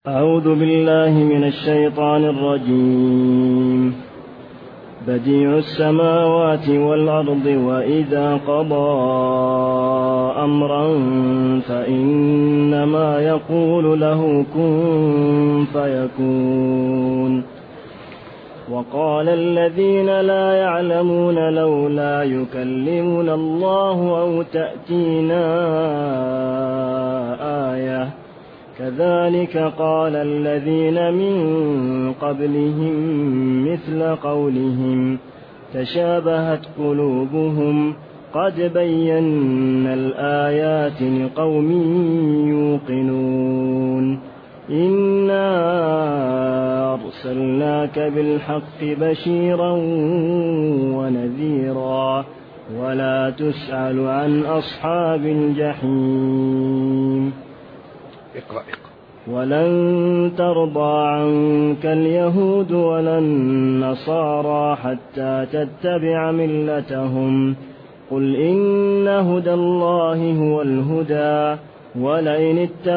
أعوذ بالله من الشيطان الرجيم. بديع السماوات والأرض وإذا قضى أمرا فإنما يقول له كن فيكون. وقال الذين لا يعلمون لولا يكلمنا الله أو تأتينا آية كذلك قال الذين من قبلهم مثل قولهم تشابهت قلوبهم قد بينا الآيات لقوم يوقنون. إنا أرسلناك بالحق بشيرا ونذيرا ولا تسأل عن أصحاب الجحيم. اقرأ. ولن ترضى عنك اليهود ولا النصارى حتى تتبع ملتهم قل إن هدى الله هو الهدى ولئن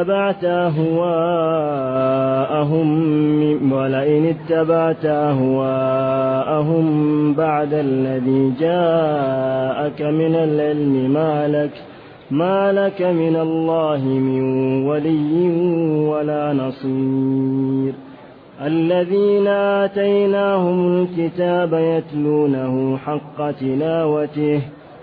اتبعت أهواءهم بعد الذي جاءك من العلم ما لك من الله من ولي ولا نصير. الذين آتيناهم الكتاب يتلونه حق تلاوته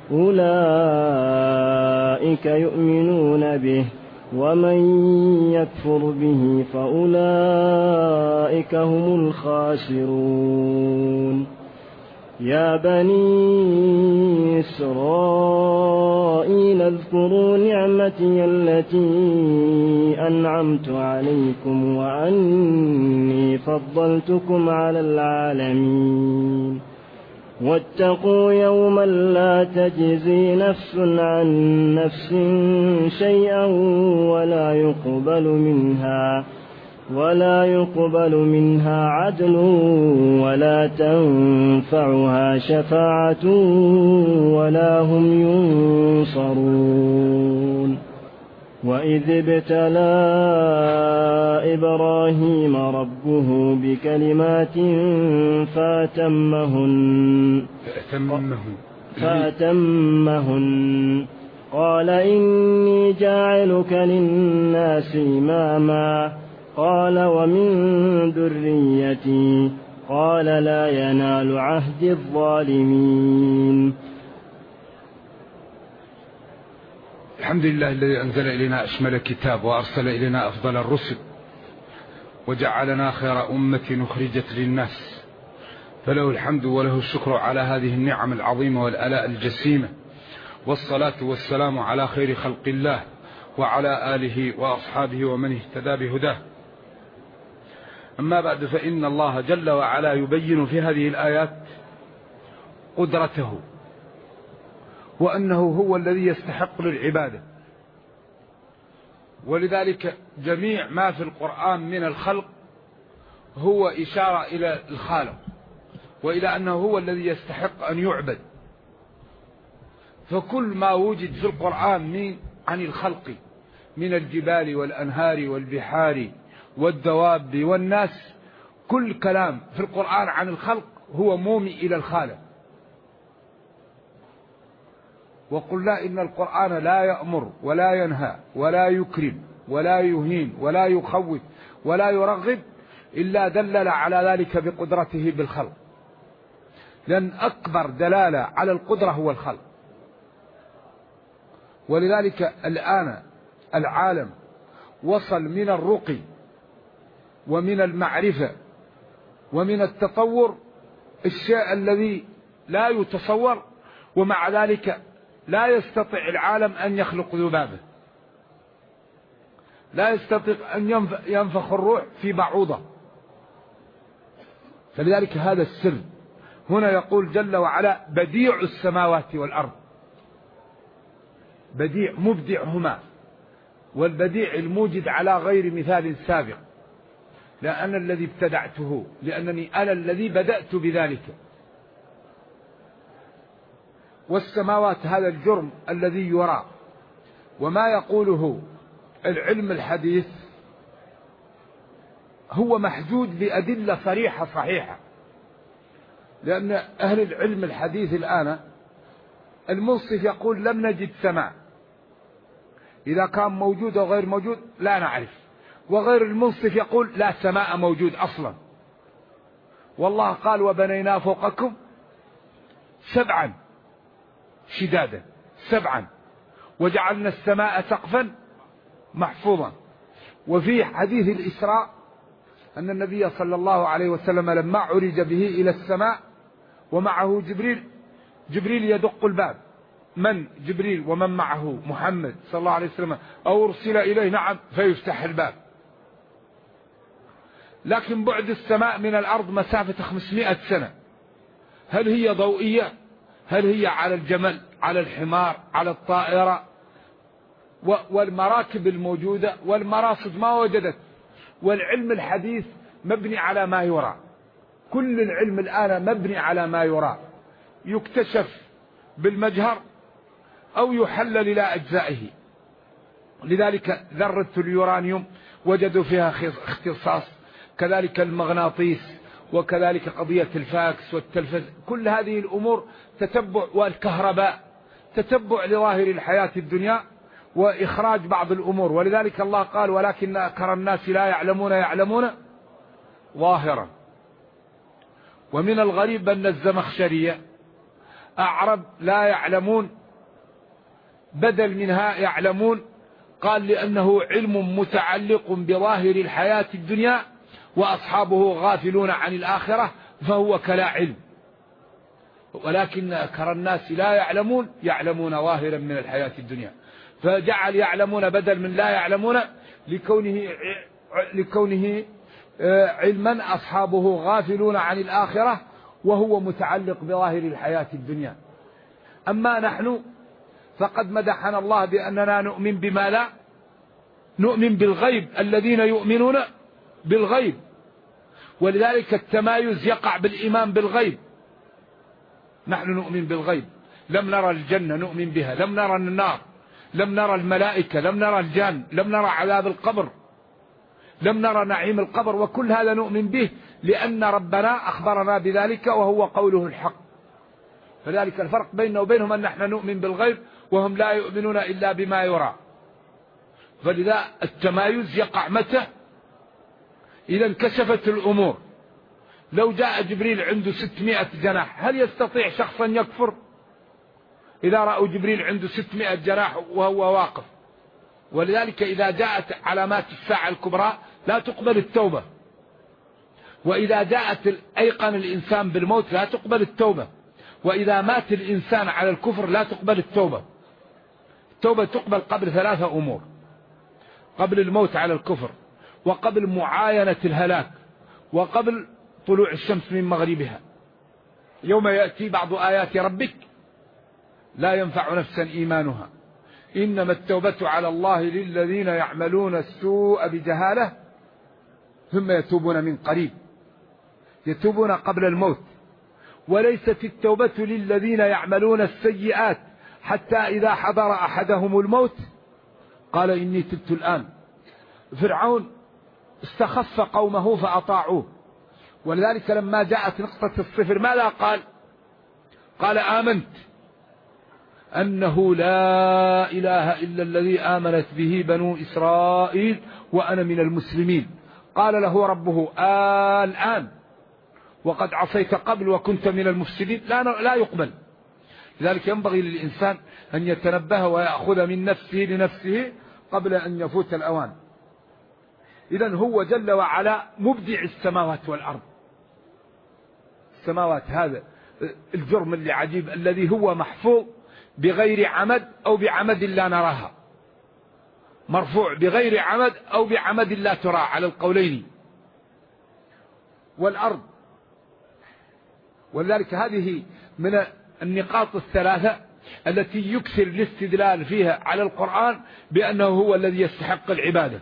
أولئك يؤمنون به ومن يكفر به فأولئك هم الخاسرون. يا بني إسرائيل اذكروا نعمتي التي أنعمت عليكم وأني فضلتكم على العالمين. واتقوا يوما لا تجزي نفس عن نفس شيئا ولا يقبل منها عدل ولا تنفعها شفاعة ولا هم ينصرون. وإذ ابتلى إبراهيم ربه بكلمات فأتمهن قال إني جاعلك للناس إماما قال ومن ذريتي قال لا ينال عهد الظالمين. الحمد لله الذي أنزل إلينا أشمل كتاب وأرسل إلينا أفضل الرسل وجعلنا خير أمة أخرجت للناس، فله الحمد وله الشكر على هذه النعم العظيمة والآلاء الجسيمة، والصلاة والسلام على خير خلق الله وعلى آله وأصحابه ومن اهتدى بهداه. أما بعد، فإن الله جل وعلا يبين في هذه الآيات قدرته وأنه هو الذي يستحق للعبادة، ولذلك جميع ما في القرآن من الخلق هو إشارة إلى الخالق وإلى أنه هو الذي يستحق أن يعبد. فكل ما وجد في القرآن عن الخلق من الجبال والأنهار والبحار والدواب والناس، كل كلام في القرآن عن الخلق هو مومي إلى الخالق. وقل لا إن القرآن لا يأمر ولا ينهى ولا يكرم ولا يهين ولا يخوف ولا يرغب إلا دلل على ذلك بقدرته بالخلق، لأن أكبر دلالة على القدرة هو الخلق. ولذلك الآن العالم وصل من الرقي ومن المعرفة ومن التطور الشيء الذي لا يتصور، ومع ذلك لا يستطيع العالم أن يخلق ذبابة، لا يستطيع أن ينفخ الروح في بعوضة. فلذلك هذا السر. هنا يقول جل وعلا بديع السماوات والأرض، بديع مبدعهما، والبديع الموجد على غير مثال سابق، لا أنا الذي ابتدعته، لأنني أنا الذي بدأت بذلك. والسماوات هذا الجرم الذي يرى، وما يقوله العلم الحديث هو محدود بأدلة صريحة صحيحة، لأن أهل العلم الحديث الآن المنصف يقول لم نجد سماء، إذا كان موجود أو غير موجود لا نعرف، وغير المنصف يقول لا سماء موجود أصلا. والله قال وبنينا فوقكم سبعا شدادا، سبعا، وجعلنا السماء سقفا محفوظا. وفي حديث الإسراء أن النبي صلى الله عليه وسلم لما عرج به إلى السماء ومعه جبريل يدق الباب، من جبريل ومن معه محمد صلى الله عليه وسلم، أو أرسل إليه نعم فيفتح الباب. لكن بعد السماء من الأرض مسافة 500 سنة، هل هي ضوئية؟ هل هي على الجمل، على الحمار، على الطائرة؟ والمراكب الموجودة والمراصد ما وجدت. والعلم الحديث مبني على ما يرى، كل العلم الآن مبني على ما يرى، يكتشف بالمجهر أو يحلل إلى أجزائه. لذلك ذرة اليورانيوم وجدوا فيها اختصاص، كذلك المغناطيس، وكذلك قضية الفاكس والتلفز، كل هذه الأمور تتبع، والكهرباء تتبع لظاهر الحياة الدنيا وإخراج بعض الأمور. ولذلك الله قال ولكن أكثر الناس لا يعلمون ظاهرا. ومن الغريب أن الزمخشرية أعرب لا يعلمون، بدل منها يعلمون، قال لأنه علم متعلق بظاهر الحياة الدنيا وأصحابه غافلون عن الآخرة فهو كلا علم. ولكن أكثر الناس لا يعلمون ظاهرا من الحياة الدنيا، فجعل يعلمون بدل من لا يعلمون لكونه علما أصحابه غافلون عن الآخرة وهو متعلق بظاهر الحياة الدنيا. أما نحن فقد مدحنا الله بأننا نؤمن بما لا نؤمن بالغيب، الذين يؤمنون بالغيب. ولذلك التمايز يقع بالإيمان بالغيب. نحن نؤمن بالغيب، لم نرى الجنة نؤمن بها، لم نرى النار، لم نرى الملائكة، لم نرى الجان، لم نرى عذاب القبر، لم نرى نعيم القبر، وكل هذا نؤمن به لأن ربنا أخبرنا بذلك وهو قوله الحق. فذلك الفرق بيننا وبينهم أن نحن نؤمن بالغيب وهم لا يؤمنون إلا بما يرى. فلذا التمايز يقع متى؟ إذا انكشفت الأمور. لو جاء جبريل عنده 600 جناح هل يستطيع شخصا يكفر إذا رأوا جبريل عنده 600 جناح وهو واقف؟ ولذلك إذا جاءت علامات الساعة الكبرى لا تقبل التوبة، وإذا جاءت أيقن الإنسان بالموت لا تقبل التوبة، وإذا مات الإنسان على الكفر لا تقبل التوبة. التوبة تقبل قبل 3 أمور: قبل الموت على الكفر، وقبل معاينة الهلاك، وقبل طلوع الشمس من مغربها. يوم يأتي بعض آيات ربك لا ينفع نفسا إيمانها إنما التوبة على الله للذين يعملون السوء بجهالة ثم يتوبون من قريب، يتوبون قبل الموت. وليست التوبة للذين يعملون السيئات حتى إذا حضر أحدهم الموت قال إني تبت الآن. فرعون استخف قومه فأطاعوه، ولذلك لما جاءت نقطة الصفر ماذا قال؟ قال آمنت أنه لا إله إلا الذي آمنت به بنو إسرائيل وأنا من المسلمين. قال له ربه الآن وقد عصيت قبل وكنت من المفسدين. لا يقبل. لذلك ينبغي للإنسان أن يتنبه ويأخذ من نفسه لنفسه قبل أن يفوت الأوان. إذن هو جل وعلا مبدع السماوات والأرض. السماوات هذا الجرم اللي عجيب الذي هو محفوظ بغير عمد أو بعمد لا نراها، مرفوع بغير عمد أو بعمد لا ترى على القولين. والأرض، ولذلك هذه من النقاط الثلاثة التي يكثر الاستدلال فيها على القرآن بأنه هو الذي يستحق العبادة.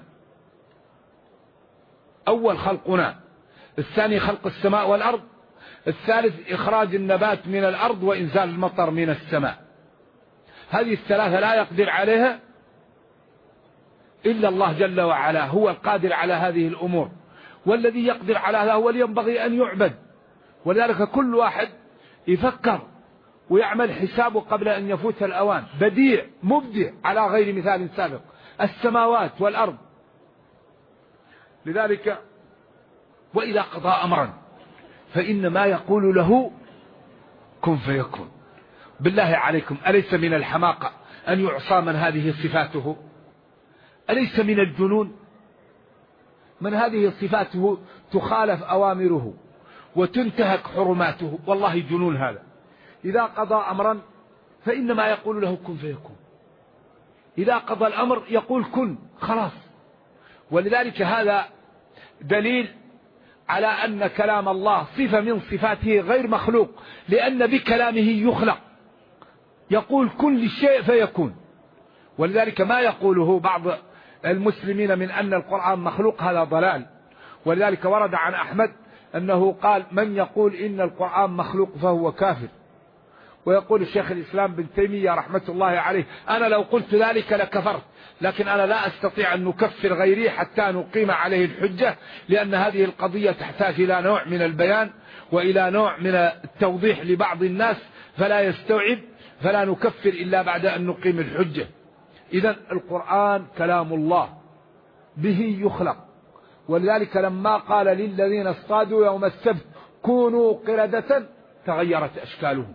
أول خلقنا، الثاني خلق السماء والأرض، الثالث إخراج النبات من الأرض وإنزال المطر من السماء. هذه الثلاثة لا يقدر عليها إلا الله جل وعلا، هو القادر على هذه الأمور. والذي يقدر على هذا هو اللي ينبغي أن يعبد. ولذلك كل واحد يفكر ويعمل حسابه قبل أن يفوت الأوان. بديع مبدع على غير مثال سابق، السماوات والأرض. لذلك وإذا قضى أمرا فإنما يقول له كن فيكون. بالله عليكم، أليس من الحماقة أن يعصى من هذه صفاته؟ أليس من الجنون من هذه صفاته تخالف أوامره وتنتهك حرماته؟ والله جنون هذا. إذا قضى أمرا فإنما يقول له كن فيكون. إذا قضى الأمر يقول كن، خلاص. ولذلك هذا دليل على أن كلام الله صفة من صفاته غير مخلوق، لأن بكلامه يخلق. يقول كن للشيء فيكون. ولذلك ما يقوله بعض المسلمين من أن القرآن مخلوق هذا ضلال. ولذلك ورد عن أحمد أنه قال من يقول إن القرآن مخلوق فهو كافر. ويقول الشيخ الإسلام بن تيمية رحمة الله عليه أنا لو قلت ذلك لكفرت، لكن أنا لا أستطيع أن نكفر غيري حتى نقيم عليه الحجة، لأن هذه القضية تحتاج إلى نوع من البيان وإلى نوع من التوضيح لبعض الناس فلا يستوعب، فلا نكفر إلا بعد أن نقيم الحجة. إذن القرآن كلام الله به يخلق. ولذلك لما قال للذين اصطادوا يوم السبت كونوا قردة تغيرت أشكالهم،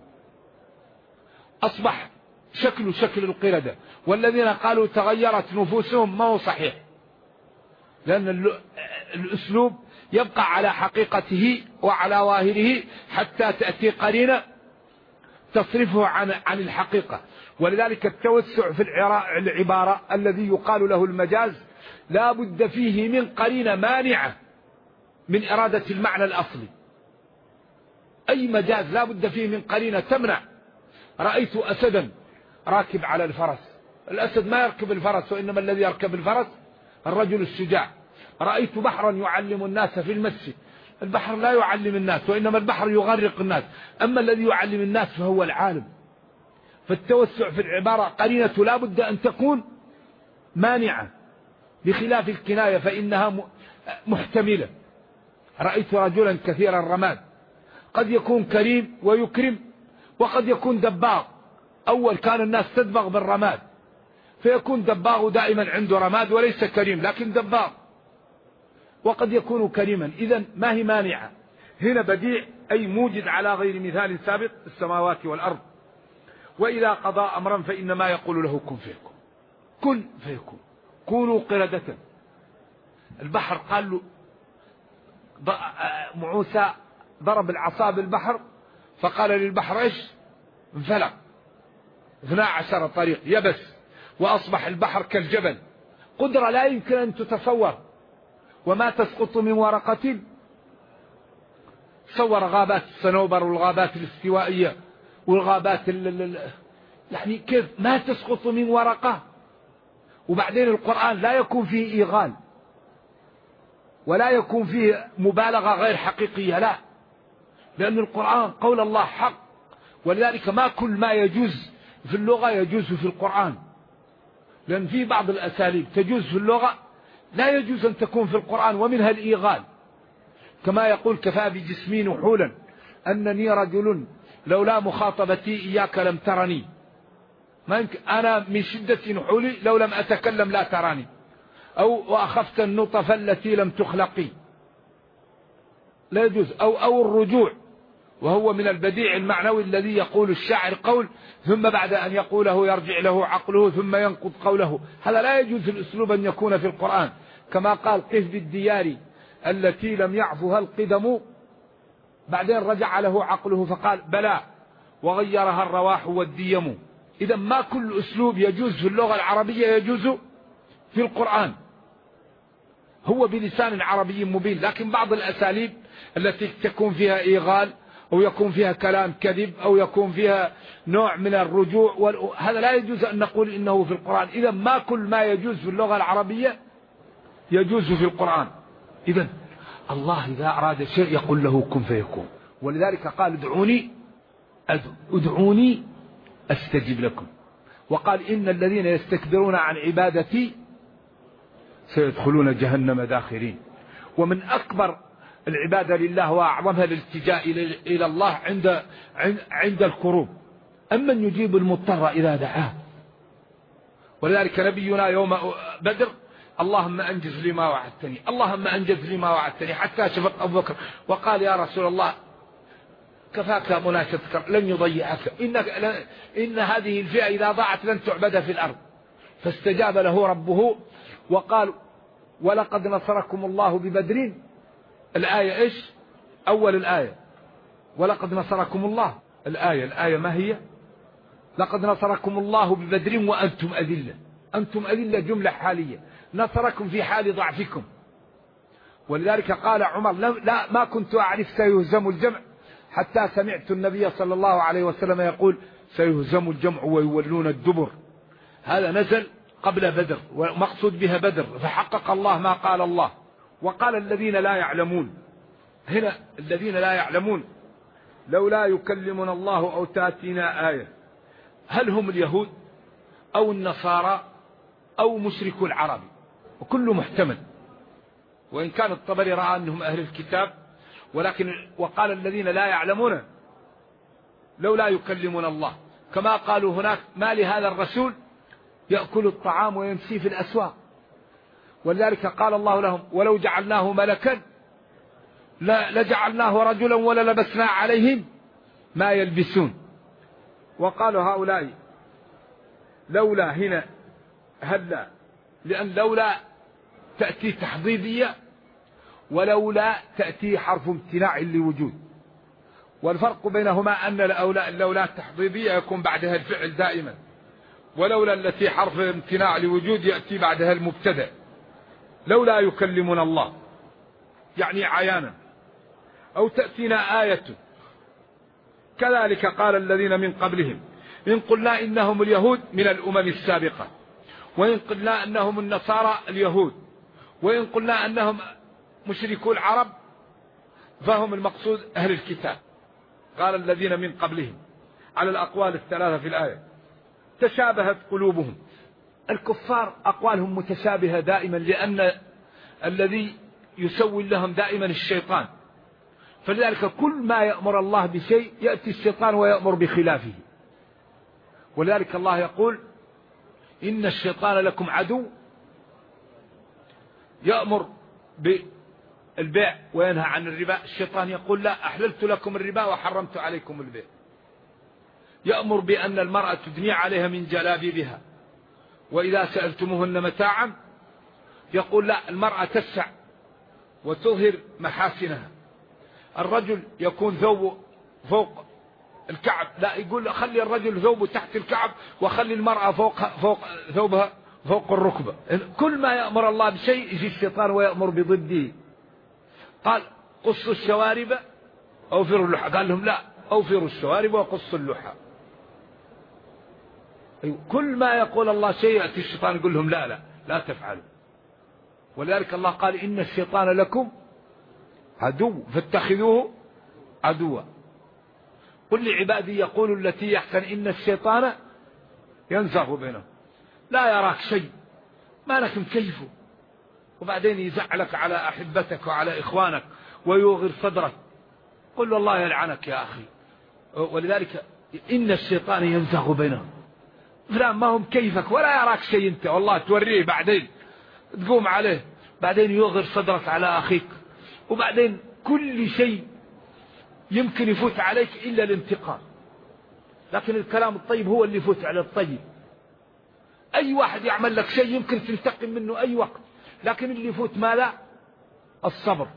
أصبح شكل القردة. والذين قالوا تغيرت نفوسهم ما هو صحيح، لأن الأسلوب يبقى على حقيقته وعلى ظاهره حتى تأتي قرينة تصرفه عن الحقيقة. ولذلك التوسع في العبارة الذي يقال له المجاز لا بد فيه من قرينة مانعة من إرادة المعنى الأصلي. أي مجاز لا بد فيه من قرينة تمنع. رأيت أسدا راكب على الفرس، الأسد ما يركب الفرس، وإنما الذي يركب الفرس الرجل الشجاع. رأيت بحرا يعلم الناس في المسجد، البحر لا يعلم الناس، وإنما البحر يغرق الناس، أما الذي يعلم الناس فهو العالم. فالتوسع في العبارة قرينة لا بد أن تكون مانعة، بخلاف الكناية فإنها محتملة. رأيت رجلا كثير الرماد، قد يكون كريم ويكرم، وقد يكون دباغ. أول كان الناس تدبغ بالرماد، فيكون دباغ دائما عنده رماد وليس كريم لكن دباغ، وقد يكون كريما. إذن ما هي مانعة هنا. بديع أي موجد على غير مثال سابق السماوات والأرض. وإذا قضى أمرا فإنما يقول له كن فيكون. كن فيكون، كونوا قردة. البحر قال له موسى ضرب العصا بالبحر فقال للبحر ايش؟ انفلق 12 طريق يبس، وأصبح البحر كالجبل. قدرة لا يمكن أن تتصور. وما تسقط من ورقة، تصور غابات الصنوبر والغابات الاستوائية والغابات يعني كيف ما تسقط من ورقة. وبعدين القرآن لا يكون فيه إيغال ولا يكون فيه مبالغة غير حقيقية، لا، لأن القرآن قول الله حق. ولذلك ما كل ما يجوز في اللغة يجوز في القرآن، لأن في بعض الأساليب تجوز في اللغة لا يجوز أن تكون في القرآن، ومنها الإيغال. كما يقول كفى بجسمي نحولا أنني رجل لولا مخاطبتي إياك لم ترني. ما يمكن أنا من شدة نحولي لو لم أتكلم لا تراني. أو وأخفت النطف التي لم تخلقي، لا يجوز. أو الرجوع، وهو من البديع المعنوي الذي يقول الشاعر قول ثم بعد أن يقوله يرجع له عقله ثم ينقض قوله. هذا لا يجوز الأسلوب أن يكون في القرآن. كما قال قف بالديار التي لم يعفها القدم، بعدين رجع له عقله فقال بلى وغيرها الرواح والديم. إذا ما كل أسلوب يجوز في اللغة العربية يجوز في القرآن، هو بلسان عربي مبين. لكن بعض الأساليب التي تكون فيها إيغال أو يكون فيها كلام كذب أو يكون فيها نوع من الرجوع، هذا لا يجوز أن نقول إنه في القرآن. إذا ما كل ما يجوز في اللغة العربية يجوز في القرآن. إذا الله إذا أراد شيء يقول له كن فيكون. ولذلك قال ادعوني أستجب لكم. وقال إن الذين يستكبرون عن عبادتي سيدخلون جهنم داخرين. ومن أكبر العبادة لله وأعظمها الالتجاء إلى الله عند الكروب. أمن يجيب المضطر إذا دعاه. ولذلك نبينا يوم بدر اللهم أنجز لي ما وعدتني، اللهم أنجز لي ما وعدتني، حتى شفق أبو بكر وقال يا رسول الله كفاك مناشدتك لن يضيعك، إن هذه الفئة إذا ضاعت لن تعبد في الأرض. فاستجاب له ربه وقال ولقد نصركم الله ببدر. الآية إيش؟ أول الآية ولقد نصركم الله. الآية ما هي؟ لقد نصركم الله ببدر وأنتم أذلة. أنتم أذلة جملة حالية، نصركم في حال ضعفكم. ولذلك قال عمر لا ما كنت أعرف سيهزم الجمع حتى سمعت النبي صلى الله عليه وسلم يقول سيهزم الجمع ويولون الدبر. هذا نزل قبل بدر ومقصود بها بدر، فحقق الله ما قال الله. وقال الذين لا يعلمون، هنا الذين لا يعلمون لولا يكلمنا الله أو تأتينا آية. هل هم اليهود أو النصارى أو مشركو العرب؟ وكل محتمل، وإن كان الطبري رأى أنهم أهل الكتاب، ولكن وقال الذين لا يعلمون لولا يكلمنا الله، كما قالوا هناك ما لهذا الرسول يأكل الطعام ويمشي في الأسواق. ولذلك قال الله لهم ولو جعلناه ملكا لجعلناه رجلا وللبسنا عليهم ما يلبسون. وقالوا هؤلاء لولا هنا هلا، لأن لولا تأتي تحضيضية ولولا تأتي حرف امتناع لوجود. والفرق بينهما أن اللولا التحضيضية يكون بعدها الفعل دائما، ولولا التي حرف امتناع لوجود يأتي بعدها المبتدأ. لولا يكلمنا الله يعني عيانا، أو تأتينا آية كذلك قال الذين من قبلهم إن قلنا إنهم اليهود من الأمم السابقة، وإن قلنا أنهم النصارى اليهود، وإن قلنا أنهم مشركو العرب فهم المقصود أهل الكتاب. قال الذين من قبلهم على الأقوال الثلاثة في الآية. تشابهت قلوبهم، الكفار أقوالهم متشابهة دائما، لأن الذي يسوي لهم دائما الشيطان. فلذلك كل ما يأمر الله بشيء يأتي الشيطان ويأمر بخلافه. ولذلك الله يقول إن الشيطان لكم عدو، يأمر بالبيع وينهى عن الربا. الشيطان يقول لا أحللت لكم الربا وحرمت عليكم البيع. يأمر بأن المرأة تدني عليها من جلابيبها، وإذا سألتموهن متاعا يقول لا المرأة تسع وتظهر محاسنها. الرجل يكون ثوبه فوق الكعب، لا يقول خلي الرجل ثوبه تحت الكعب وخلي المرأة فوق ثوبها فوق الركبة. كل ما يأمر الله بشيء يجي الشيطان ويأمر بضده. قال قصوا الشوارب أوفروا اللحى، قال لهم لا أوفروا الشوارب وقصوا اللحى. كل ما يقول الله شيء يأتي الشيطان يقول لهم لا تفعلوا. ولذلك الله قال إن الشيطان لكم عدو فاتخذوه عدوا. قل لعبادي يقولوا التي يحسن إن الشيطان ينزغ بينهم. لا يراك شيء ما لك مكيفه، وبعدين يزعلك على أحبتك وعلى إخوانك ويوغر صدرك. قل له الله يلعنك يا أخي. ولذلك إن الشيطان ينزغ بينهم، فلان ما هم كيفك ولا يراك شيء أنت، والله توريه بعدين تقوم عليه، بعدين يوغر صدرك على أخيك، وبعدين كل شيء يمكن يفوت عليك إلا الانتقام. لكن الكلام الطيب هو اللي يفوت على الطيب. أي واحد يعمل لك شيء يمكن تنتقم منه أي وقت، لكن اللي يفوت ماذا؟ الصبر.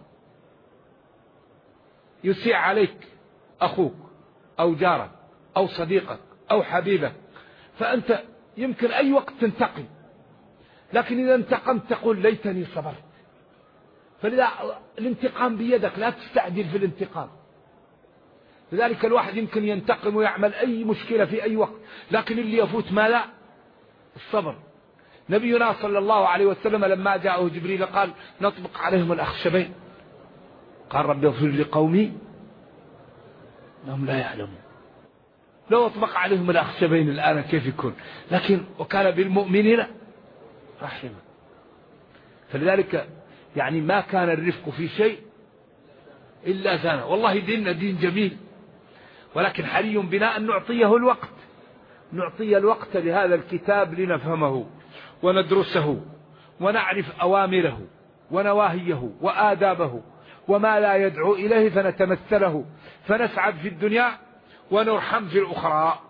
يسيء عليك أخوك أو جارك أو صديقك أو حبيبك، فأنت يمكن أي وقت تنتقم، لكن إذا انتقمت تقول ليتني صبرت. فلذا الانتقام بيدك، لا تستعجل في الانتقام. لذلك الواحد يمكن ينتقم ويعمل أي مشكلة في أي وقت، لكن اللي يفوت ماذا؟ الصبر. نبينا صلى الله عليه وسلم لما جاءه جبريل قال نطبق عليهم الأخشبين، قال رب اغفر لقومي انهم لا يعلمون. لو اطبق عليهم الأخشبين الآن كيف يكون؟ لكن وكان بالمؤمنين رحيما. فلذلك يعني ما كان الرفق في شيء إلا زانه. والله ديننا دين جميل، ولكن حري بنا أن نعطيه الوقت، نعطي الوقت لهذا الكتاب لنفهمه وندرسه ونعرف أوامره ونواهيه وآدابه وما لا يدعو إليه فنتمثله فنسعد في الدنيا ونرحم في الأخرى.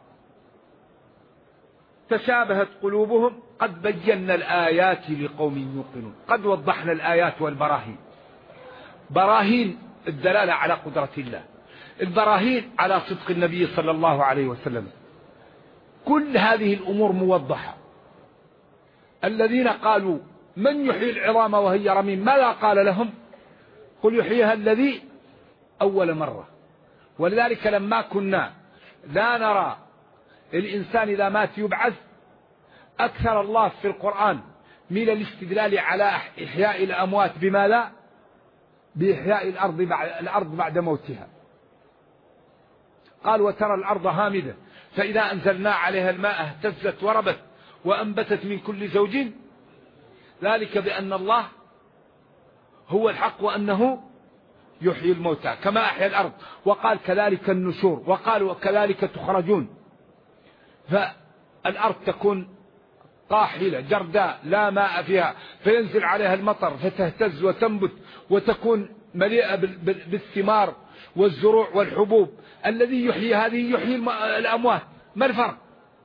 تشابهت قلوبهم قد بينا الآيات لقوم يوقنون. قد وضحنا الآيات والبراهين، براهين الدلالة على قدرة الله، البراهين على صدق النبي صلى الله عليه وسلم. كل هذه الأمور موضحة. الذين قالوا من يحيي العظام وهي رميم ماذا قال لهم؟ قل يحييها الذي أول مرة. ولذلك لما كنا لا نرى الإنسان إذا مات يبعث، أكثر الله في القرآن من الاستدلال على إحياء الأموات بماذا؟ بإحياء الأرض بعد موتها. قال وترى الأرض هامدة فإذا أنزلنا عليها الماء اهتزت وربت وأنبتت من كل زوج، ذلك بأن الله هو الحق وأنه يحيي الموتى كما أحيا الأرض. وقال كذلك النشور، وقال وكذلك تخرجون. فالأرض تكون قاحلة جرداء لا ماء فيها فينزل عليها المطر فتهتز وتنبت وتكون مليئة بالثمار والزروع والحبوب. الذي يحيي هذه يحيي الأموات. ما الفرق؟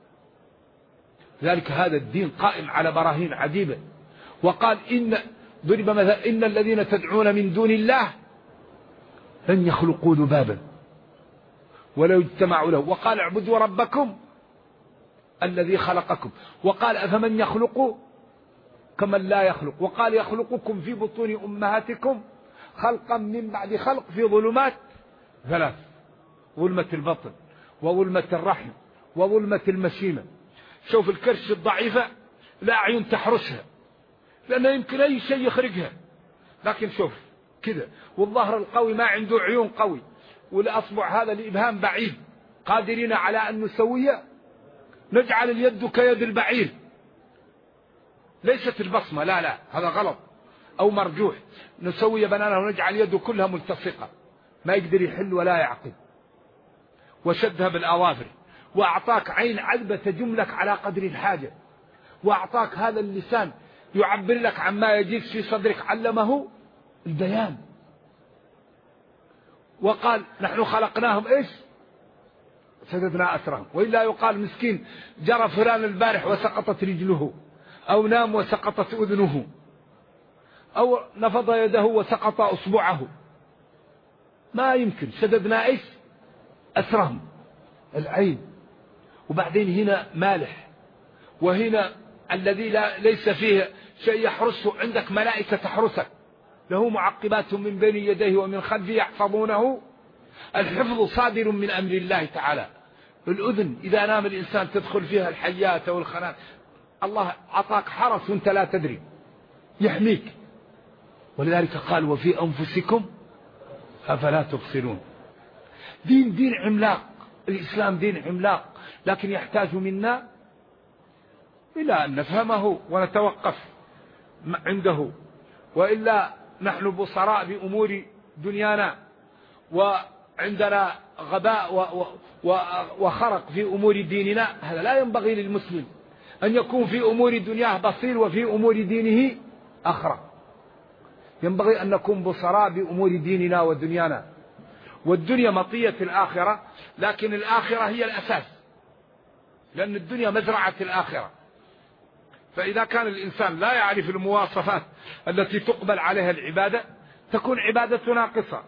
ذلك هذا الدين قائم على براهين عجيبة. وقال إن ضرب مثلا إن الذين تدعون من دون الله لن يخلقوا ذبابا ولو اجتمعوا له. وقال اعبدوا ربكم الذي خلقكم. وقال أفمن يخلق كمن لا يخلق. وقال يخلقكم في بطون أمهاتكم خلقا من بعد خلق في ظلمات ثلاث: ظلمة البطن وظلمة الرحم وظلمة المشيمة. شوف الكرش الضعيفة لا أعين تحرسها لأنه يمكن أي شيء يخرجها، لكن شوف كذا. والظهر القوي ما عنده عيون قوي، والأصبع هذا الإبهام بعيد، قادرين على أن نسويه. نجعل اليد كيد البعير، ليست البصمة، لا هذا غلط أو مرجوح. نسوي بنانه ونجعل يده كلها ملتصقة، ما يقدر يحل ولا يعقد. وشدها بالأظافر. وأعطاك عين عذبة تجملك على قدر الحاجة. وأعطاك هذا اللسان يعبر لك عما يجيز في صدرك، علمه البيان. وقال نحن خلقناهم إيش؟ سددنا أسرهم. وإلا يقال مسكين جرى فلان البارح وسقطت رجله، أو نام وسقطت أذنه، أو نفض يده وسقط أصبعه. ما يمكن. سددنا إيش؟ أسرهم، العين. وبعدين هنا مالح، وهنا الذي ليس فيه شيء يحرسه. عندك ملائكة تحرسك، له معقبات من بين يديه ومن خلفه يحفظونه. الحفظ صادر من أمر الله تعالى. الأذن إذا نام الإنسان تدخل فيها الحيات والخنات. الله عطاك حرس وانت لا تدري، يحميك. ولذلك قال وفي أنفسكم أفلا تبصرون. دين عملاق. الإسلام دين عملاق، لكن يحتاج منا إلى أن نفهمه ونتوقف عنده. وإلا نحن بصراء بأمور دنيانا، وعندنا غباء وخرق في أمور ديننا. هذا لا ينبغي للمسلم أن يكون في أمور دنياه بصير وفي أمور دينه أخرق. ينبغي أن نكون بصراء بأمور ديننا ودنيانا. والدنيا مطية الآخرة، لكن الآخرة هي الأساس، لأن الدنيا مزرعة الآخرة. فإذا كان الإنسان لا يعرف المواصفات التي تقبل عليها العبادة تكون عبادة ناقصة.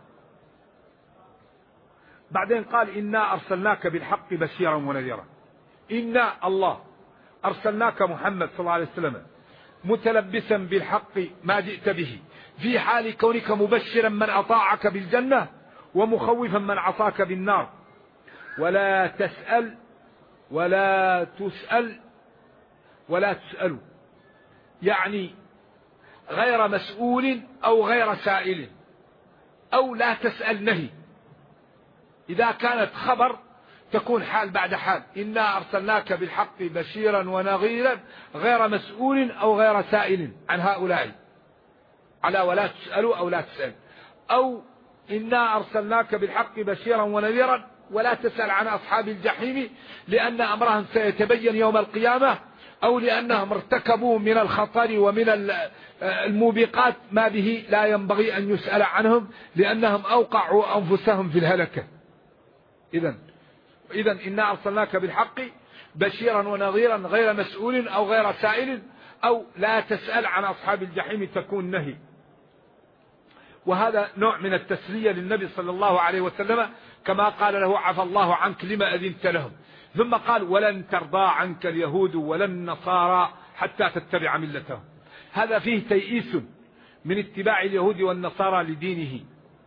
بعدين قال إنا أرسلناك بالحق بشيرا ونذيرا. إنا الله أرسلناك محمد صلى الله عليه وسلم متلبسا بالحق ما جئت به، في حال كونك مبشرا من أطاعك بالجنة ومخوفا من عصاك بالنار. ولا تسأل ولا تسأل ولا تسألوا، يعني غير مسؤول أو غير سائل، أو لا تسأل نهي. إذا كانت خبر تكون حال بعد حال. إنا أرسلناك بالحق بشيرا ونذيرا غير مسؤول أو غير سائل عن هؤلاء. على ولا تسألوا أو لا تسأل، أو إنا أرسلناك بالحق بشيرا ونذيرا ولا تسأل عن أصحاب الجحيم لأن أمرهم سيتبين يوم القيامة، أو لأنهم ارتكبوا من الخطر ومن الموبقات ما به لا ينبغي أن يسأل عنهم لأنهم أوقعوا أنفسهم في الهلكة. إذن إنا أرسلناك بالحق بشيرا ونذيرا غير مسؤول أو غير سائل، أو لا تسأل عن أصحاب الجحيم تكون نهي. وهذا نوع من التسلية للنبي صلى الله عليه وسلم، كما قال له عفى الله عنك لما أذنت لهم. ثم قال ولن ترضى عنك اليهود ولا النصارى حتى تتبع ملتهم. هذا فيه تيئيس من اتباع اليهود والنصارى لدينه،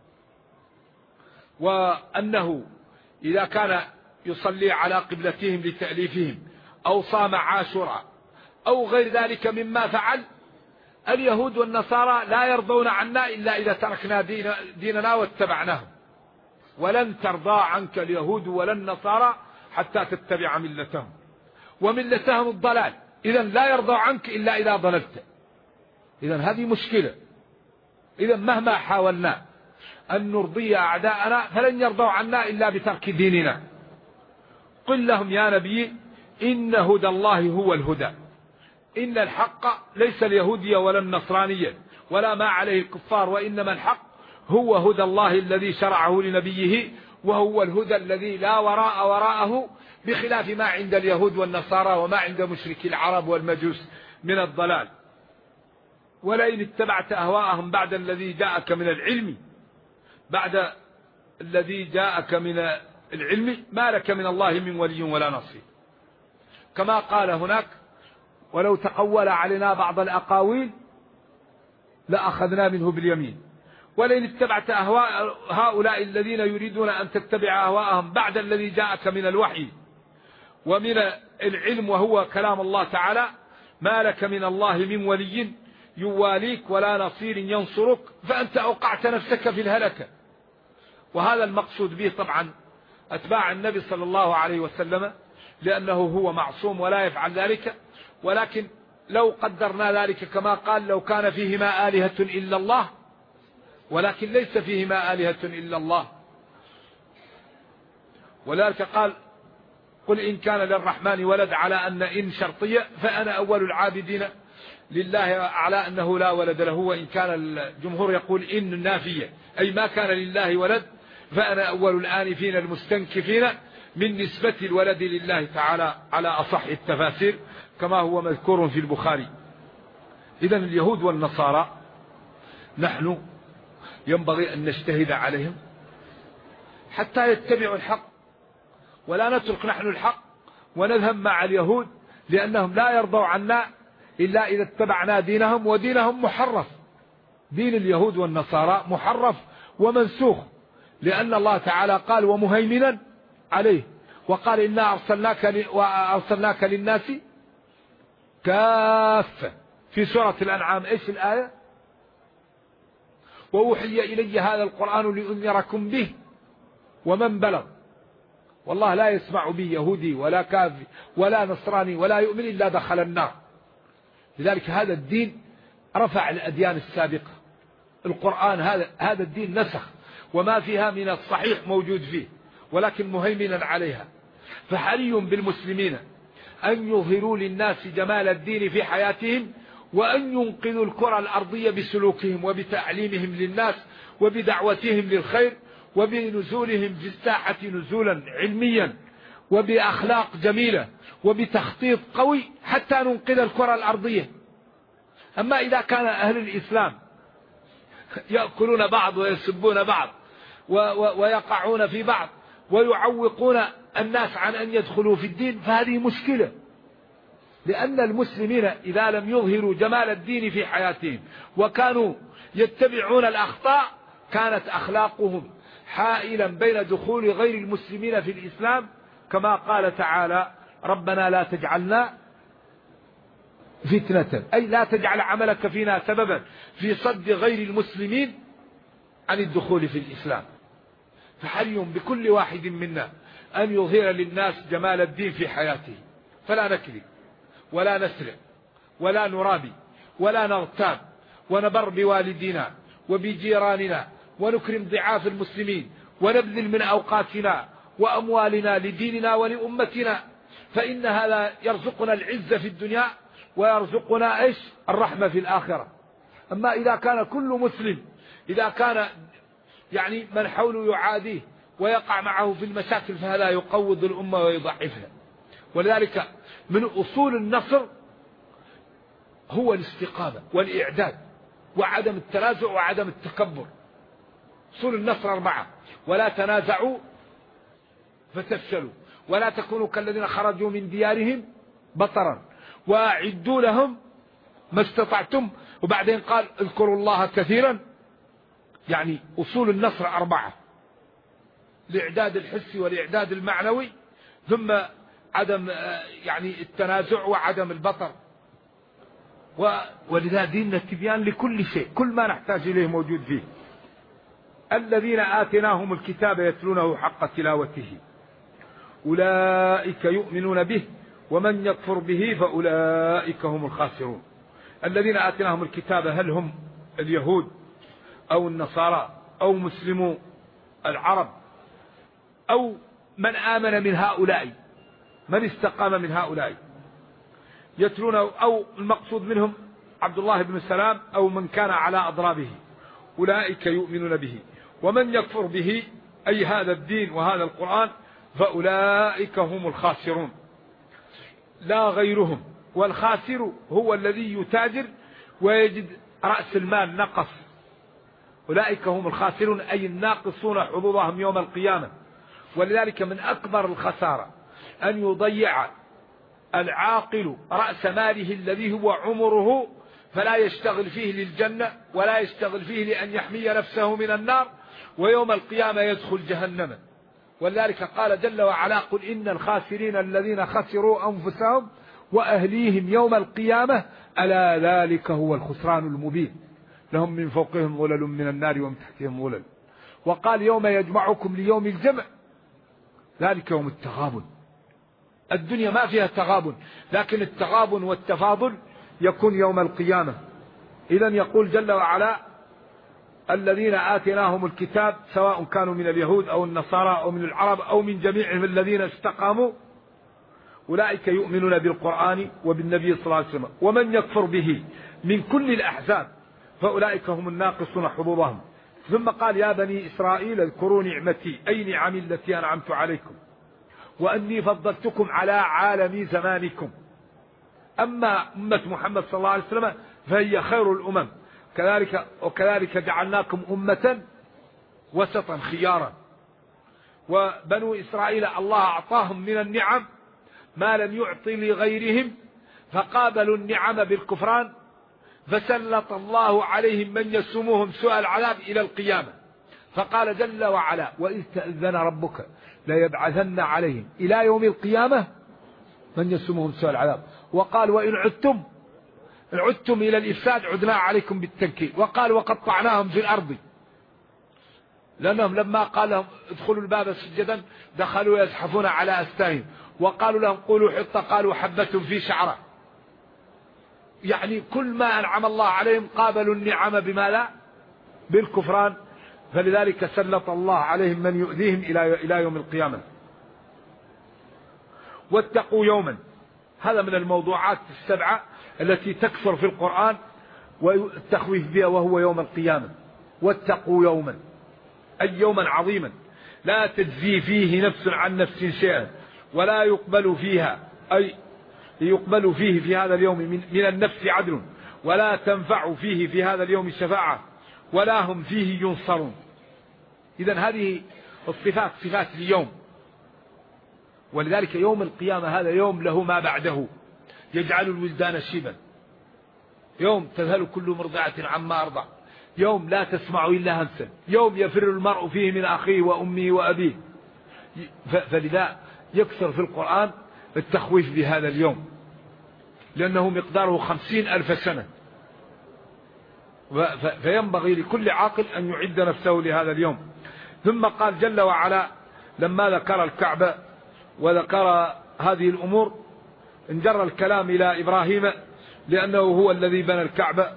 وأنه إذا كان يصلي على قبلتهم لتأليفهم أو صام عاشوراء أو غير ذلك مما فعل، اليهود والنصارى لا يرضون عنا إلا إذا تركنا ديننا واتبعناهم. ولن ترضى عنك اليهود ولا النصارى حتى تتبع ملتهم، وملتهم الضلال، إذن لا يرضى عنك إلا إذا ضللت. إذن هذه مشكلة. إذن مهما حاولنا أن نرضي أعداءنا فلن يرضوا عنا إلا بترك ديننا. قل لهم يا نبي إن هدى الله هو الهدى، إن الحق ليس اليهودي ولا النصرانية ولا ما عليه الكفار، وإنما الحق هو هدى الله الذي شرعه لنبيه، وهو الهدى الذي لا وراء وراءه، بخلاف ما عند اليهود والنصارى وما عند مشركي العرب والمجوس من الضلال. ولئن اتبعت أهواءهم بعد الذي جاءك من العلم، بعد الذي جاءك من العلم ما لك من الله من ولي ولا نصير. كما قال هناك ولو تقول علينا بعض الأقاويل لأخذنا منه باليمين. ولئن اتبعت أهواء هؤلاء الذين يريدون أن تتبع أهواءهم بعد الذي جاءك من الوحي ومن العلم وهو كلام الله تعالى، ما لك من الله من ولي يواليك ولا نصير ينصرك، فأنت أوقعت نفسك في الهلكة. وهذا المقصود به طبعا أتباع النبي صلى الله عليه وسلم، لأنه هو معصوم ولا يفعل ذلك. ولكن لو قدرنا ذلك كما قال لو كان فيهما آلهة إلا الله، ولكن ليس فيهما آلهة إلا الله. ولذلك قال قل إن كان للرحمن ولد، على أن إن شرطية، فأنا أول العابدين لله على أنه لا ولد له. وإن كان الجمهور يقول إن نافية، أي ما كان لله ولد، فأنا أول الآنفين المستنكفين من نسبة الولد لله تعالى على أصح التفاسير، كما هو مذكور في البخاري. إذن اليهود والنصارى نحن ينبغي أن نجتهد عليهم حتى يتبعوا الحق، ولا نترك نحن الحق ونذهب مع اليهود، لأنهم لا يرضوا عنا إلا إذا اتبعنا دينهم، ودينهم محرف. دين اليهود والنصارى محرف ومنسوخ، لأن الله تعالى قال ومهيمنا عليه، وقال إنا أرسلناك للناس كافة في سورة الأنعام. إيش الآية؟ وأوحي إلي هذا القرآن لأنذركم به ومن بلغ. والله لا يسمع به يهودي ولا كافر ولا نصراني ولا يؤمن إلا دخل النار. لذلك هذا الدين رفع الأديان السابقة. القرآن هذا الدين نسخ، وما فيها من الصحيح موجود فيه، ولكن مهيمنا عليها. فحري بالمسلمين أن يظهروا للناس جمال الدين في حياتهم، وأن ينقذوا الكرة الأرضية بسلوكهم وبتعليمهم للناس وبدعوتهم للخير وبنزولهم في الساحة نزولا علميا وبأخلاق جميلة وبتخطيط قوي حتى ننقذ الكرة الأرضية. أما إذا كان أهل الإسلام يأكلون بعض ويسبون بعض ويقعون في بعض ويعوقون الناس عن أن يدخلوا في الدين، فهذه مشكلة. لأن المسلمين إذا لم يظهروا جمال الدين في حياتهم وكانوا يتبعون الأخطاء، كانت أخلاقهم حائلا بين دخول غير المسلمين في الإسلام، كما قال تعالى ربنا لا تجعلنا فتنة، أي لا تجعل عملك فينا سببا في صد غير المسلمين عن الدخول في الإسلام. فحري بكل واحد منا أن يظهر للناس جمال الدين في حياته، فلا نكذب ولا نسرق ولا نرابي ولا نغتاب ونبر بوالدينا وبجيراننا ونكرم ضعاف المسلمين ونبذل من أوقاتنا وأموالنا لديننا ولأمتنا، فإن هذا يرزقنا العزة في الدنيا ويرزقنا الرحمة في الآخرة. أما إذا كان كل مسلم، إذا كان يعني من حوله يعاديه ويقع معه في المشاكل، فهذا يقوض الأمة ويضعفها. ولذلك من أصول النصر هو الاستقامة والإعداد وعدم التنازع وعدم التكبر. أصول النصر 4: ولا تنازعوا فتفشلوا، ولا تكونوا كالذين خرجوا من ديارهم بطرا، وأعدوا لهم ما استطعتم. وبعدين قال اذكروا الله كثيرا. يعني أصول النصر 4: الإعداد الحسي والإعداد المعنوي، ثم عدم يعني التنازع وعدم البطر. ولذا ديننا التبيان لكل شيء، كل ما نحتاج إليه موجود فيه. الذين آتيناهم الكتاب يتلونه حق تلاوته أولئك يؤمنون به ومن يكفر به فأولئك هم الخاسرون. الذين آتيناهم الكتاب، هل هم اليهود أو النصارى أو مسلمو العرب أو من آمن من هؤلاء، من استقام من هؤلاء؟ يتلونه، أو المقصود منهم عبد الله بن سلام أو من كان على أضرابه. أولئك يؤمنون به ومن يكفر به، أي هذا الدين وهذا القرآن، فأولئك هم الخاسرون لا غيرهم. والخاسر هو الذي يتاجر ويجد رأس المال نقص. أولئك هم الخاسرون أي الناقصون حظوظهم يوم القيامة. ولذلك من أكبر الخسارة أن يضيع العاقل رأس ماله الذي هو عمره، فلا يشتغل فيه للجنة ولا يشتغل فيه لأن يحمي نفسه من النار، ويوم القيامة يدخل جهنم. ولذلك قال جل وعلا: قل إن الخاسرين الذين خسروا أنفسهم وأهليهم يوم القيامة ألا ذلك هو الخسران المبين، لهم من فوقهم ظلل من النار ومن تحتهم ظلل. وقال: يوم يجمعكم ليوم الجمع ذلك يوم التغابن. الدنيا ما فيها تغابن، لكن التغابن والتفاضل يكون يوم القيامة. إذن يقول جل وعلا: الذين آتيناهم الكتاب سواء كانوا من اليهود أو النصارى أو من العرب أو من جميعهم الذين استقاموا، أولئك يؤمنون بالقرآن وبالنبي صلى الله عليه وسلم، ومن يكفر به من كل الأحزاب فأولئك هم الناقصون حظوظهم. ثم قال: يا بني إسرائيل اذكروا نعمتي، أي نعمي التي أنعمت عليكم، وأني فضلتكم على عالم زمانكم. أما أمة محمد صلى الله عليه وسلم فهي خير الأمم، وكذلك جعلناكم أمة وسطا خيارا. وبنو إسرائيل الله أعطاهم من النعم ما لم يعطي لغيرهم، فقابلوا النعم بالكفران، فسلط الله عليهم من يسومهم سوء العذاب إلى القيامة. فقال جل وعلا: وإذ تأذن ربك ليبعثن عليهم إلى يوم القيامة من يسومهم سوء العذاب. وقال: وإن عدتم إلى الإفساد عدنا عليكم بالتنكيل. وقال: وقطعناهم في الأرض، لأنهم لما قال لهم ادخلوا الباب سجدا دخلوا يزحفون على أستاهم، وقالوا لهم قولوا حطة قالوا حبة في شعرة. يعني كل ما أنعم الله عليهم قابلوا النعم بما لا بالكفران، فلذلك سلط الله عليهم من يؤذيهم إلى يوم القيامة. واتقوا يوما، هذا من الموضوعات السبعة التي تكثر في القرآن والتخويف بها، وهو يوم القيامة. واتقوا يوما أي يوما عظيما لا تجزي فيه نفس عن نفس شيئا ولا يقبل فيها، أي يقبل فيه في هذا اليوم من النفس عدل، ولا تنفع فيه في هذا اليوم شفاعة، ولا هم فيه ينصرون. إذن هذه الصفات صفات اليوم. ولذلك يوم القيامة هذا يوم له ما بعده، يجعل الولدان شيبا، يوم تذهل كل مرضعة عما أرضع، يوم لا تسمع إلا همسا، يوم يفر المرء فيه من أخيه وأمه وأبيه. فلذا يكثر في القرآن التخويف بهذا اليوم، لأنه مقداره 50,000 سنة. فينبغي لكل عاقل أن يعد نفسه لهذا اليوم. ثم قال جل وعلا لما ذكر الكعبة وذكر هذه الأمور انجر الكلام إلى إبراهيم، لأنه هو الذي بنى الكعبة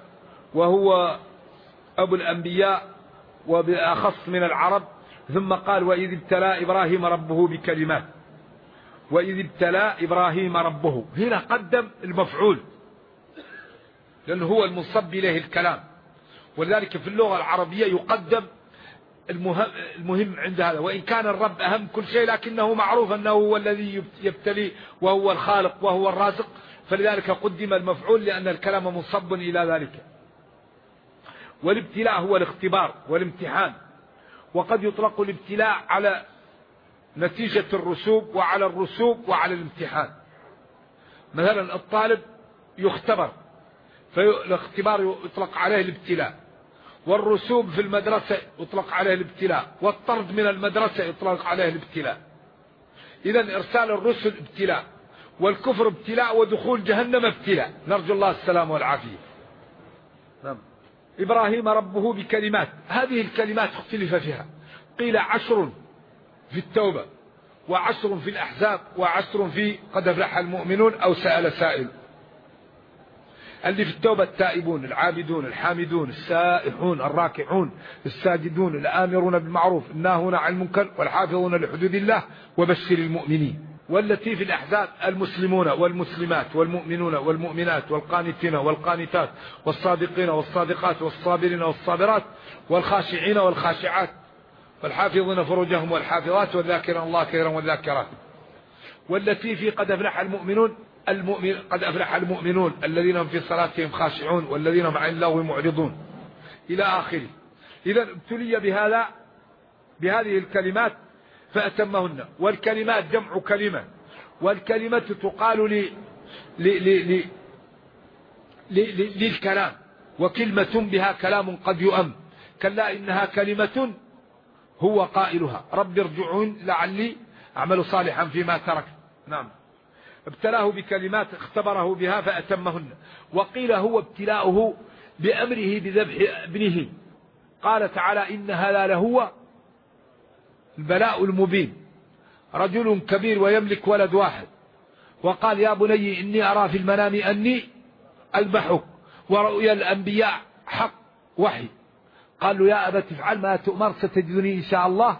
وهو أبو الأنبياء وبأخص من العرب. ثم قال وإذ ابتلى إبراهيم ربه بكلمات، وإذ ابتلى إبراهيم ربه، هنا قدم المفعول لأنه هو المنصب إليه الكلام، ولذلك في اللغة العربية يقدم المهم عند هذا، وإن كان الرب أهم كل شيء لكنه معروف أنه هو الذي يبتلي وهو الخالق وهو الرازق، فلذلك قدم المفعول لأن الكلام منصب إلى ذلك. والابتلاء هو الاختبار والامتحان، وقد يطلق الابتلاء على نتيجة الرسوب وعلى الرسوب وعلى الامتحان. مثلا الطالب يختبر فالاختبار يطلق عليه الابتلاء، والرسوب في المدرسة يطلق عليه الابتلاء، والطرد من المدرسة يطلق عليه الابتلاء. إذن إرسال الرسل ابتلاء، والكفر ابتلاء، ودخول جهنم ابتلاء، نرجو الله السلام والعافية. نعم. إبراهيم ربه بكلمات، هذه الكلمات اختلف فيها، قيل 10 في التوبة، و10 في الأحزاب، و10 في قد أفلح المؤمنون أو سأل سائل. اللي في التوبة التائبون العابدون الحامدون السائحون الراكعون الساجدون الآمرون بالمعروف الناهون عن المنكر والحافظون لحدود الله وبشر المؤمنين. والتي في الأحزاب المسلمون والمسلمات والمؤمنون والمؤمنات والقانتين والقانتات والصادقين والصادقات والصابرين والصابرات والخاشعين والخاشعات والحافظون فروجهم والحافظات والذاكرين الله كثيرا والذاكرات. والتي في قد أفلح المؤمنون قد أفلح المؤمنون الذين هم في صلاتهم خاشعون والذين هم عن اللغو معرضون إلى آخره. إذا ابتلي بهذه الكلمات فأتمهن. والكلمات جمع كلمة، والكلمة تقال للكلام، وكلمة بها كلام قد يؤم، كلا إنها كلمة هو قائلها رب ارجعون لعلي أعمل صالحا فيما ترك. نعم. ابتلاه بكلمات اختبره بها فأتمهن. وقيل هو ابتلاؤه بأمره بذبح ابنه، قال تعالى إن هذا لهو البلاء المبين، رجل كبير ويملك ولد واحد، وقال يا بني إني أرى في المنام أني أذبحك، ورؤيا الأنبياء حق وحي، قال له يا أبت افعل ما تؤمر ستجدني إن شاء الله.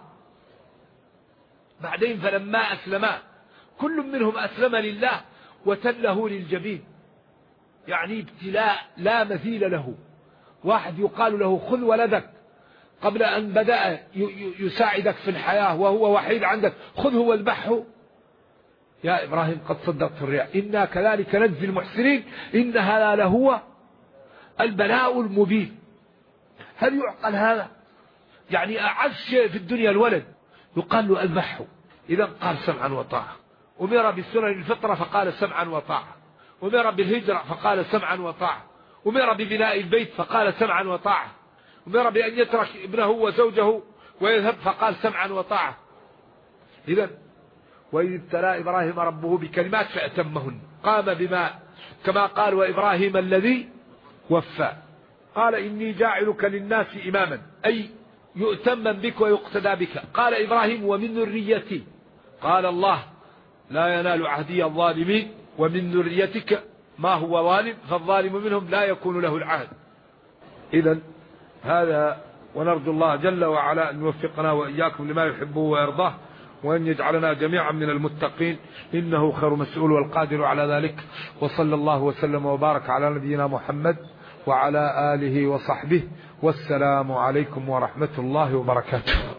بعدين فلما أسلما كل منهم أسلم لله وتله للجبين، يعني ابتلاء لا مثيل له. واحد يقال له خذ ولدك قبل أن بدأ يساعدك في الحياة وهو وحيد عندك، خذه واذبحه. يا إبراهيم قد صدقت الرؤيا إنا كذلك نجزي المحسنين إن هذا لهو البلاء المبين. هل يعقل هذا؟ يعني أعز شيء في الدنيا الولد يقال له اذبحه، إذا قال سمعا وطاعة. أمر بالسنن الفطرة فقال سمعا وطاعة، أمر بالهجرة فقال سمعا وطاعة، أمر ببناء البيت فقال سمعا وطاعة، أمر بأن يترك ابنه وزوجه ويذهب فقال سمعا وطاعة. إذن وإذ ابتلى إبراهيم ربه بكلمات فأتمهن، قام بما كما قال وإبراهيم الذي وفى. قال إني جاعلك للناس إماما، أي يؤتمن بك ويقتدى بك. قال إبراهيم ومن ذريتي، قال الله لا ينال عهدي الظالمين، ومن ذريتك ما هو ظالم فالظالم منهم لا يكون له العهد. إذن هذا، ونرجو الله جل وعلا أن يوفقنا وإياكم لما يحبه ويرضاه، وأن يجعلنا جميعا من المتقين، إنه خير مسؤول والقادر على ذلك. وصلى الله وسلم وبارك على نبينا محمد وعلى آله وصحبه، والسلام عليكم ورحمة الله وبركاته.